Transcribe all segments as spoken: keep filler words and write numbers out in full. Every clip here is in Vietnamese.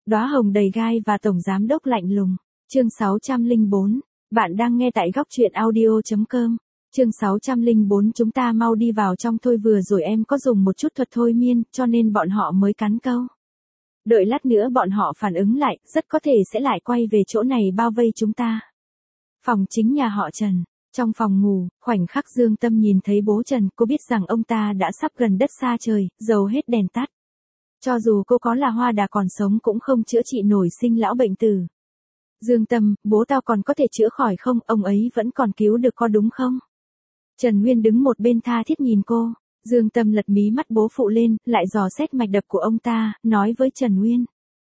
Đóa hồng đầy gai và tổng giám đốc lạnh lùng. Chương sáu trăm lẻ bốn. Bạn đang nghe tại góc truyện audio chấm com. Chương sáu trăm lẻ bốn. Chúng ta mau đi vào trong thôi, vừa rồi em có dùng một chút thuật thôi miên, cho nên bọn họ mới cắn câu. Đợi lát nữa bọn họ phản ứng lại, rất có thể sẽ lại quay về chỗ này bao vây chúng ta. Phòng chính nhà họ Trần. Trong phòng ngủ, khoảnh khắc Dương Tâm nhìn thấy bố Trần, cô biết rằng ông ta đã sắp gần đất xa trời, dầu hết đèn tắt. Cho dù cô có là hoa đà còn sống cũng không chữa trị nổi sinh lão bệnh tử. Dương Tâm, bố tao còn có thể chữa khỏi không, ông ấy vẫn còn cứu được có đúng không? Trần Nguyên đứng một bên tha thiết nhìn cô. Dương Tâm lật mí mắt bố phụ lên, lại dò xét mạch đập của ông ta, nói với Trần Nguyên.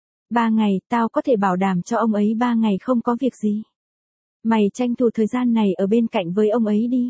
Ba ngày, tao có thể bảo đảm cho ông ấy ba ngày không có việc gì. Mày tranh thủ thời gian này ở bên cạnh với ông ấy đi.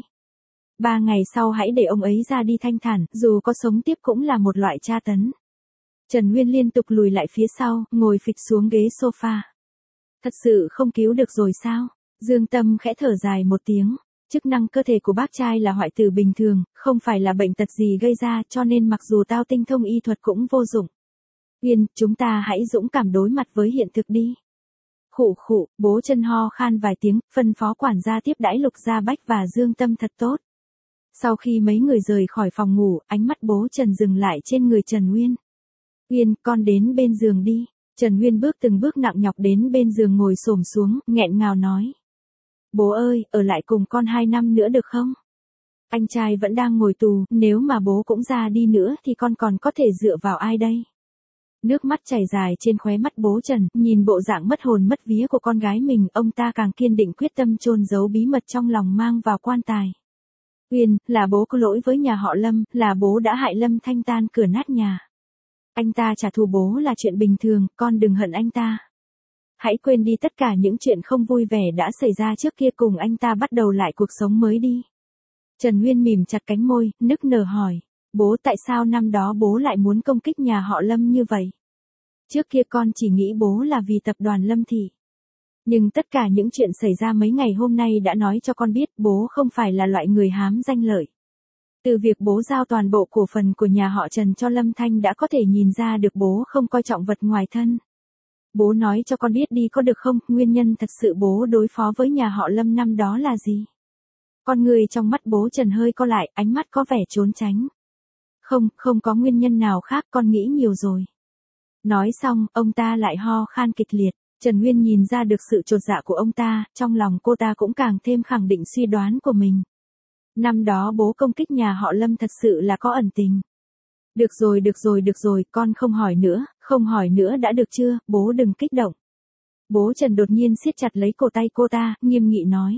Ba ngày sau hãy để ông ấy ra đi thanh thản, dù có sống tiếp cũng là một loại tra tấn. Trần Nguyên liên tục lùi lại phía sau, ngồi phịch xuống ghế sofa. Thật sự không cứu được rồi sao? Dương Tâm khẽ thở dài một tiếng. Chức năng cơ thể của bác trai là hoại tử bình thường, không phải là bệnh tật gì gây ra, cho nên mặc dù tao tinh thông y thuật cũng vô dụng. Uyên, chúng ta hãy dũng cảm đối mặt với hiện thực đi. Khụ khụ, bố Trần ho khan vài tiếng, phân phó quản gia tiếp đãi Lục Gia Bách và Dương Tâm thật tốt. Sau khi mấy người rời khỏi phòng ngủ, ánh mắt bố Trần dừng lại trên người Trần Nguyên. Uyên, con đến bên giường đi. Trần Nguyên bước từng bước nặng nhọc đến bên giường ngồi xổm xuống, nghẹn ngào nói. Bố ơi, ở lại cùng con hai năm nữa được không? Anh trai vẫn đang ngồi tù, nếu mà bố cũng ra đi nữa thì con còn có thể dựa vào ai đây? Nước mắt chảy dài trên khóe mắt bố Trần, nhìn bộ dạng mất hồn mất vía của con gái mình, ông ta càng kiên định quyết tâm chôn giấu bí mật trong lòng mang vào quan tài. Uyên, là bố có lỗi với nhà họ Lâm, là bố đã hại Lâm Thanh tan cửa nát nhà. Anh ta trả thù bố là chuyện bình thường, con đừng hận anh ta. Hãy quên đi tất cả những chuyện không vui vẻ đã xảy ra trước kia, cùng anh ta bắt đầu lại cuộc sống mới đi. Trần Nguyên mỉm chặt cánh môi, nức nở hỏi. Bố, tại sao năm đó bố lại muốn công kích nhà họ Lâm như vậy? Trước kia con chỉ nghĩ bố là vì tập đoàn Lâm Thị. Nhưng tất cả những chuyện xảy ra mấy ngày hôm nay đã nói cho con biết bố không phải là loại người hám danh lợi. Từ việc bố giao toàn bộ cổ phần của nhà họ Trần cho Lâm Thanh đã có thể nhìn ra được bố không coi trọng vật ngoài thân. Bố nói cho con biết đi có được không, nguyên nhân thật sự bố đối phó với nhà họ Lâm năm đó là gì? Con người trong mắt bố Trần hơi co lại, ánh mắt có vẻ trốn tránh. Không, không có nguyên nhân nào khác, con nghĩ nhiều rồi. Nói xong, ông ta lại ho khan kịch liệt. Trần Nguyên nhìn ra được sự chột dạ của ông ta, trong lòng cô ta cũng càng thêm khẳng định suy đoán của mình. Năm đó bố công kích nhà họ Lâm thật sự là có ẩn tình. Được rồi, được rồi, được rồi, con không hỏi nữa, không hỏi nữa đã được chưa, bố đừng kích động. Bố Trần đột nhiên siết chặt lấy cổ tay cô ta, nghiêm nghị nói.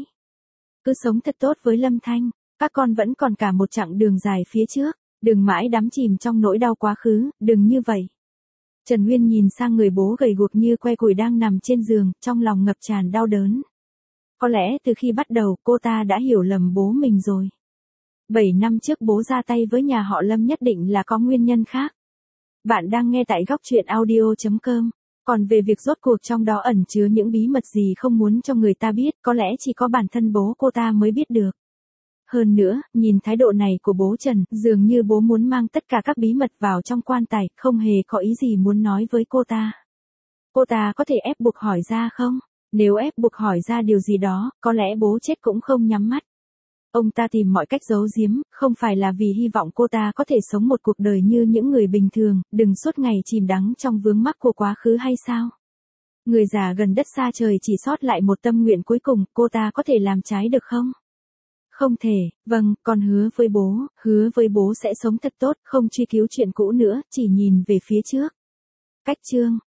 Cứ sống thật tốt với Lâm Thanh, các con vẫn còn cả một chặng đường dài phía trước, đừng mãi đắm chìm trong nỗi đau quá khứ, đừng như vậy. Trần Nguyên nhìn sang người bố gầy guộc như que củi đang nằm trên giường, trong lòng ngập tràn đau đớn. Có lẽ từ khi bắt đầu cô ta đã hiểu lầm bố mình rồi. Bảy năm trước bố ra tay với nhà họ Lâm nhất định là có nguyên nhân khác. Bạn đang nghe tại góc truyện audio chấm com. Còn về việc rốt cuộc trong đó ẩn chứa những bí mật gì không muốn cho người ta biết, có lẽ chỉ có bản thân bố cô ta mới biết được. Hơn nữa, nhìn thái độ này của bố Trần, dường như bố muốn mang tất cả các bí mật vào trong quan tài, không hề có ý gì muốn nói với cô ta. Cô ta có thể ép buộc hỏi ra không? Nếu ép buộc hỏi ra điều gì đó, có lẽ bố chết cũng không nhắm mắt. Ông ta tìm mọi cách giấu giếm, không phải là vì hy vọng cô ta có thể sống một cuộc đời như những người bình thường, đừng suốt ngày chìm đắm trong vướng mắc của quá khứ hay sao? Người già gần đất xa trời chỉ sót lại một tâm nguyện cuối cùng, cô ta có thể làm trái được không? Không thể, vâng, con hứa với bố, hứa với bố sẽ sống thật tốt, không truy cứu chuyện cũ nữa, chỉ nhìn về phía trước. Cách chương